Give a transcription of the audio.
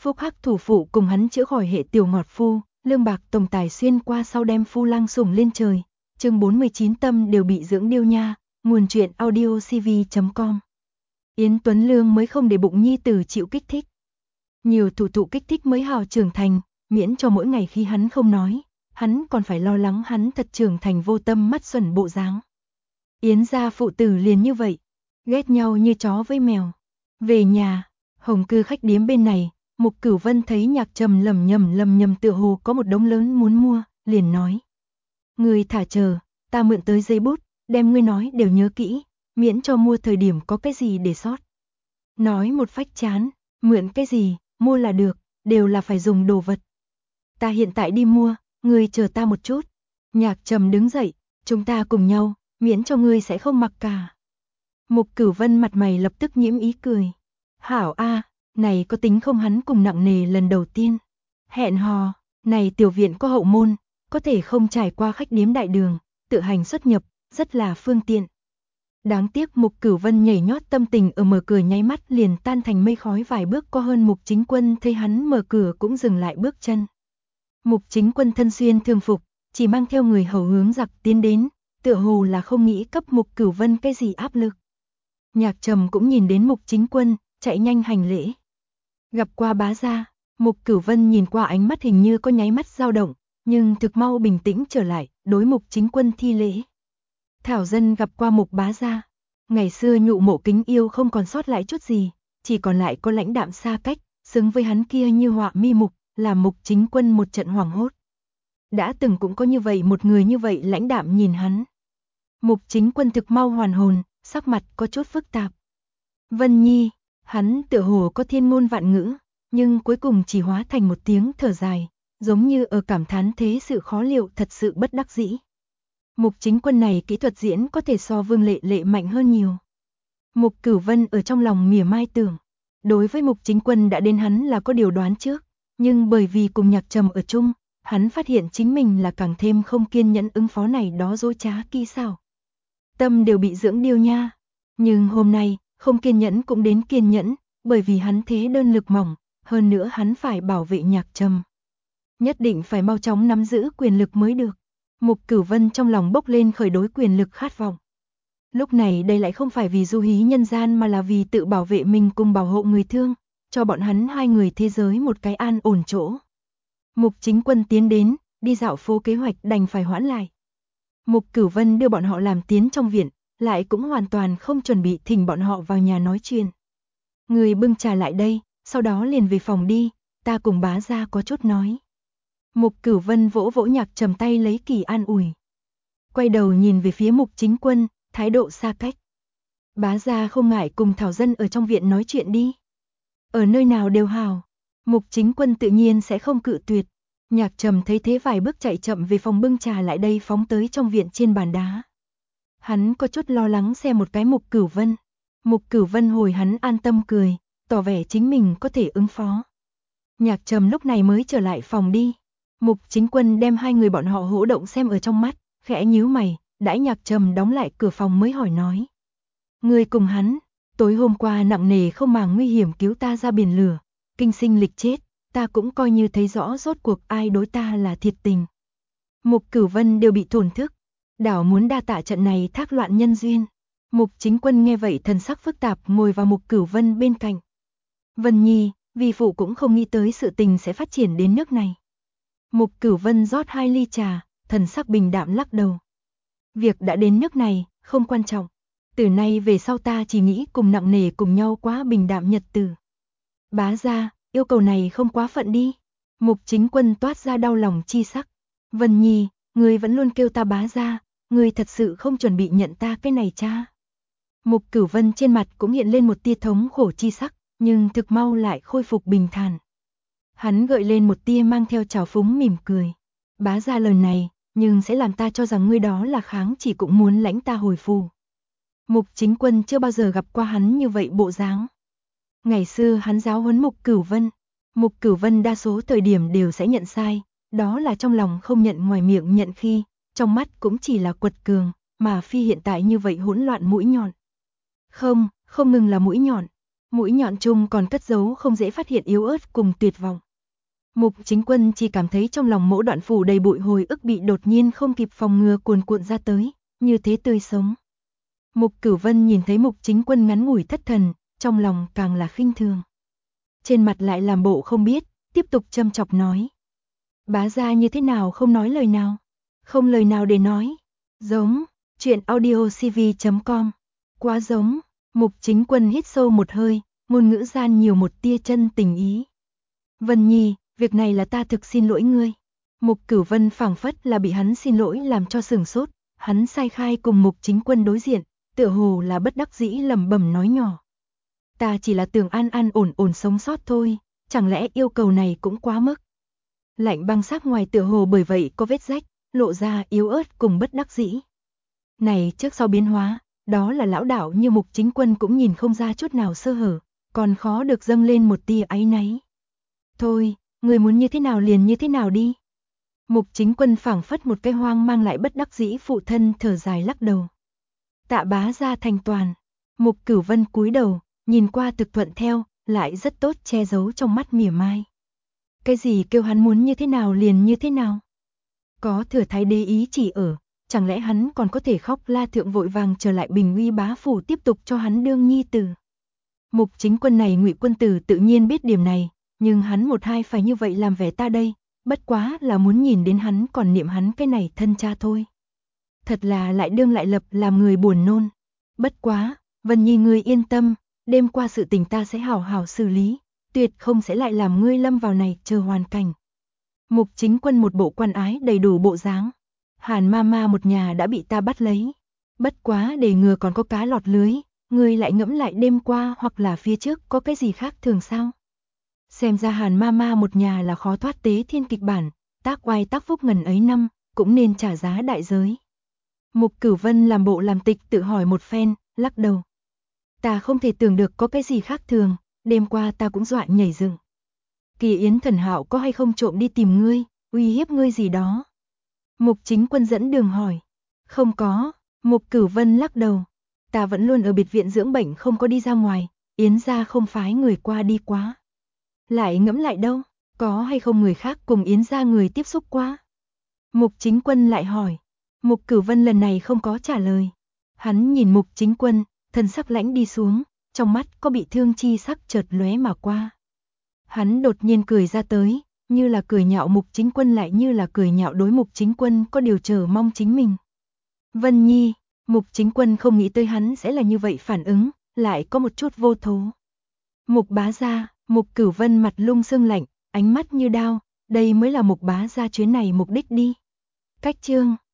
Phúc Hắc thủ phụ cùng hắn chữa khỏi hệ tiểu ngọt phu, lương bạc tổng tài xuyên qua sau đem phu lang sủng lên trời. Chương 49 tâm đều bị dưỡng điêu nha, nguồn truyện audiocv.com. Yến Tuấn Lương mới không để bụng nhi tử chịu kích thích. Nhiều thủ thụ kích thích mới hào trưởng thành, miễn cho mỗi ngày khi hắn không nói, hắn còn phải lo lắng hắn thật trưởng thành vô tâm mắt xuẩn bộ dáng. Yến gia phụ tử liền như vậy, ghét nhau như chó với mèo. Về nhà, Hồng Cư khách điếm bên này, Mục Cửu Vân thấy Nhạc Trầm lầm nhầm tựa hồ có một đống lớn muốn mua, liền nói: "Ngươi thả chờ, ta mượn tới giấy bút, đem ngươi nói đều nhớ kỹ, miễn cho mua thời điểm có cái gì để sót." Nói một phách chán, mượn cái gì, mua là được, đều là phải dùng đồ vật. Ta hiện tại đi mua, ngươi chờ ta một chút. Nhạc Trầm đứng dậy, chúng ta cùng nhau, miễn cho ngươi sẽ không mặc cả. Mục Cửu Vân mặt mày lập tức nhiễm ý cười. Hảo a, này có tính không, hắn cùng nặng nề lần đầu tiên hẹn hò, này tiểu viện có hậu môn, có thể không trải qua khách điếm đại đường, tự hành xuất nhập, rất là phương tiện. Đáng tiếc Mục Cửu Vân nhảy nhót tâm tình ở mở cửa nháy mắt liền tan thành mây khói, vài bước có hơn. Mục Chính Quân thấy hắn mở cửa cũng dừng lại bước chân. Mục Chính Quân thân xuyên thường phục, chỉ mang theo người hầu hướng giặc tiến đến, tựa hồ là không nghĩ cấp Mục Cửu Vân cái gì áp lực. Nhạc Trầm cũng nhìn đến Mục Chính Quân, chạy nhanh hành lễ. Gặp qua bá gia. Mục Cửu Vân nhìn qua ánh mắt hình như có nháy mắt dao động, nhưng thực mau bình tĩnh trở lại, đối Mục Chính Quân thi lễ. Thảo dân gặp qua Mục bá gia. Ngày xưa nhụ mộ kính yêu không còn sót lại chút gì, chỉ còn lại có lãnh đạm xa cách, xứng với hắn kia như họa mi mục, làm Mục Chính Quân một trận hoảng hốt. Đã từng cũng có như vậy một người như vậy lãnh đạm nhìn hắn. Mục Chính Quân thực mau hoàn hồn, sắc mặt có chút phức tạp. Vân Nhi, hắn tựa hồ có thiên ngôn vạn ngữ, nhưng cuối cùng chỉ hóa thành một tiếng thở dài, giống như ở cảm thán thế sự khó liệu, thật sự bất đắc dĩ. Mục Chính Quân này kỹ thuật diễn có thể so Vương Lệ Lệ mạnh hơn nhiều. Mục Cửu Vân ở trong lòng mỉa mai tưởng, đối với Mục Chính Quân đã đến hắn là có điều đoán trước, nhưng bởi vì cùng Nhạc Trầm ở chung, hắn phát hiện chính mình là càng thêm không kiên nhẫn ứng phó này đó dối trá kỹ xảo. Tâm đều bị dưỡng điêu nha, nhưng hôm nay, không kiên nhẫn cũng đến kiên nhẫn, bởi vì hắn thế đơn lực mỏng, hơn nữa hắn phải bảo vệ Nhạc Trầm. Nhất định phải mau chóng nắm giữ quyền lực mới được. Mục Cửu Vân trong lòng bốc lên khởi đối quyền lực khát vọng. Lúc này đây lại không phải vì du hí nhân gian mà là vì tự bảo vệ mình cùng bảo hộ người thương, cho bọn hắn hai người thế giới một cái an ổn chỗ. Mục Chính Quân tiến đến, đi dạo phố kế hoạch đành phải hoãn lại. Mục Cửu Vân đưa bọn họ làm tiến trong viện, lại cũng hoàn toàn không chuẩn bị thỉnh bọn họ vào nhà nói chuyện. Người bưng trà lại đây, sau đó liền về phòng đi, ta cùng bá gia có chút nói. Mục Cửu Vân vỗ vỗ Nhạc Trầm tay lấy kỳ an ủi. Quay đầu nhìn về phía Mục Chính Quân, thái độ xa cách. Bá gia không ngại cùng Thảo dân ở trong viện nói chuyện đi. Ở nơi nào đều hào. Mục Chính Quân tự nhiên sẽ không cự tuyệt. Nhạc Trầm thấy thế vài bước chạy chậm về phòng bưng trà lại đây, phóng tới trong viện trên bàn đá. Hắn có chút lo lắng xem một cái Mục Cửu Vân. Mục Cửu Vân hồi hắn an tâm cười, tỏ vẻ chính mình có thể ứng phó. Nhạc Trầm lúc này mới trở lại phòng đi. Mục Chính Quân đem hai người bọn họ hỗ động xem ở trong mắt, khẽ nhíu mày, đãi Nhạc Trầm đóng lại cửa phòng mới hỏi nói. Người cùng hắn, tối hôm qua nặng nề không màng nguy hiểm cứu ta ra biển lửa, kinh sinh lịch chết, ta cũng coi như thấy rõ rốt cuộc ai đối ta là thiệt tình. Mục Cửu Vân đều bị thổn thức, đảo muốn đa tạ trận này thác loạn nhân duyên. Mục Chính Quân nghe vậy thần sắc phức tạp ngồi vào Mục Cửu Vân bên cạnh. Vân Nhi, vi phụ cũng không nghĩ tới sự tình sẽ phát triển đến nước này. Mục Cửu Vân rót 2 ly trà, thần sắc bình đạm lắc đầu. Việc đã đến nước này, không quan trọng. Từ nay về sau ta chỉ nghĩ cùng nặng nề cùng nhau quá bình đạm nhật tử. Bá gia, yêu cầu này không quá phận đi. Mục Chính Quân toát ra đau lòng chi sắc. Vân Nhi, ngươi vẫn luôn kêu ta bá gia, ngươi thật sự không chuẩn bị nhận ta cái này cha. Mục Cửu Vân trên mặt cũng hiện lên một tia thống khổ chi sắc, nhưng thực mau lại khôi phục bình thản. Hắn gợi lên một tia mang theo trào phúng mỉm cười. Bá gia lời này, nhưng sẽ làm ta cho rằng ngươi đó là kháng chỉ cũng muốn lãnh ta hồi phù. Mục Chính Quân chưa bao giờ gặp qua hắn như vậy bộ dáng. Ngày xưa hắn giáo huấn Mục Cửu Vân đa số thời điểm đều sẽ nhận sai, đó là trong lòng không nhận ngoài miệng nhận, khi trong mắt cũng chỉ là quật cường, mà phi hiện tại như vậy hỗn loạn mũi nhọn. Không ngừng là mũi nhọn. Mũi nhọn chung còn cất giấu không dễ phát hiện yếu ớt cùng tuyệt vọng. Mục Chính Quân chỉ cảm thấy trong lòng Mỗ Đoạn phủ đầy bụi hồi ức bị đột nhiên không kịp phòng ngừa cuồn cuộn ra tới, như thế tươi sống. Mục Cửu Vân nhìn thấy Mục Chính Quân ngắn ngủi thất thần, trong lòng càng là khinh thường. Trên mặt lại làm bộ không biết, tiếp tục châm chọc nói. Bá gia như thế nào không nói lời nào? Không lời nào để nói. Giống, truyện audiocv.com. Quá giống, Mục Chính Quân hít sâu một hơi, ngôn ngữ gian nhiều một tia chân tình ý. Vân Nhi, việc này là ta thực xin lỗi ngươi. Mục Cửu Vân phảng phất là bị hắn xin lỗi làm cho sửng sốt, hắn sai khai cùng Mục Chính Quân đối diện, tựa hồ là bất đắc dĩ lẩm bẩm nói nhỏ. Ta chỉ là tưởng an an ổn ổn sống sót thôi, chẳng lẽ yêu cầu này cũng quá mức. Lạnh băng sắc ngoài tựa hồ bởi vậy có vết rách, lộ ra yếu ớt cùng bất đắc dĩ. Này trước sau biến hóa, đó là lão đạo như Mục Chính Quân cũng nhìn không ra chút nào sơ hở, còn khó được dâng lên một tia áy náy. Thôi, người muốn như thế nào liền như thế nào đi. Mục Chính Quân phảng phất một cái hoang mang lại bất đắc dĩ phụ thân thở dài lắc đầu. Tạ bá gia thành toàn. Mục Cửu Vân cúi đầu, nhìn qua thực thuận theo, lại rất tốt che giấu trong mắt mỉa mai. Cái gì kêu hắn muốn như thế nào liền như thế nào? Có Thừa Thái Đế ý chỉ ở, chẳng lẽ hắn còn có thể khóc la thượng vội vàng trở lại Bình Uy bá phủ tiếp tục cho hắn đương nhi tử. Mục Chính Quân này Ngụy quân tử tự nhiên biết điểm này, nhưng hắn một hai phải như vậy làm vẻ ta đây, bất quá là muốn nhìn đến hắn còn niệm hắn cái này thân cha thôi. Thật là lại đương lại lập làm người buồn nôn. Bất quá, Vân Nhi ngươi yên tâm, đêm qua sự tình ta sẽ hảo hảo xử lý, tuyệt không sẽ lại làm ngươi lâm vào này chờ hoàn cảnh. Mục Chính Quân một bộ quan ái đầy đủ bộ dáng. Hàn Mama một nhà đã bị ta bắt lấy. Bất quá để ngừa còn có cá lọt lưới, ngươi lại ngẫm lại đêm qua hoặc là phía trước có cái gì khác thường sao? Xem ra Hàn Mama một nhà là khó thoát tế thiên kịch bản, tác oai tác phúc ngần ấy năm, cũng nên trả giá đại giới. Mục Cửu Vân làm bộ làm tịch tự hỏi một phen, lắc đầu. Ta không thể tưởng được có cái gì khác thường, đêm qua ta cũng dọa nhảy dựng. Kỳ Yến Thần Hạo có hay không trộm đi tìm ngươi, uy hiếp ngươi gì đó? Mục Chính Quân dẫn đường hỏi. Không có, Mục Cửu Vân lắc đầu. Ta vẫn luôn ở biệt viện dưỡng bệnh không có đi ra ngoài, Yến gia không phái người qua đi quá. Lại ngẫm lại đâu, có hay không người khác cùng Yến gia người tiếp xúc qua? Mục Chính Quân lại hỏi. Mục Cửu Vân lần này không có trả lời. Hắn nhìn Mục Chính Quân, thần sắc lãnh đi xuống, trong mắt có bị thương chi sắc chợt lóe mà qua. Hắn đột nhiên cười ra tới, như là cười nhạo Mục Chính Quân lại như là cười nhạo đối Mục Chính Quân có điều chờ mong chính mình. Vân Nhi, Mục Chính Quân không nghĩ tới hắn sẽ là như vậy phản ứng, lại có một chút vô thố. Mục bá gia, Mục Cửu Vân mặt lung sương lạnh, ánh mắt như đao, đây mới là Mục bá gia chuyến này mục đích đi. Cách chương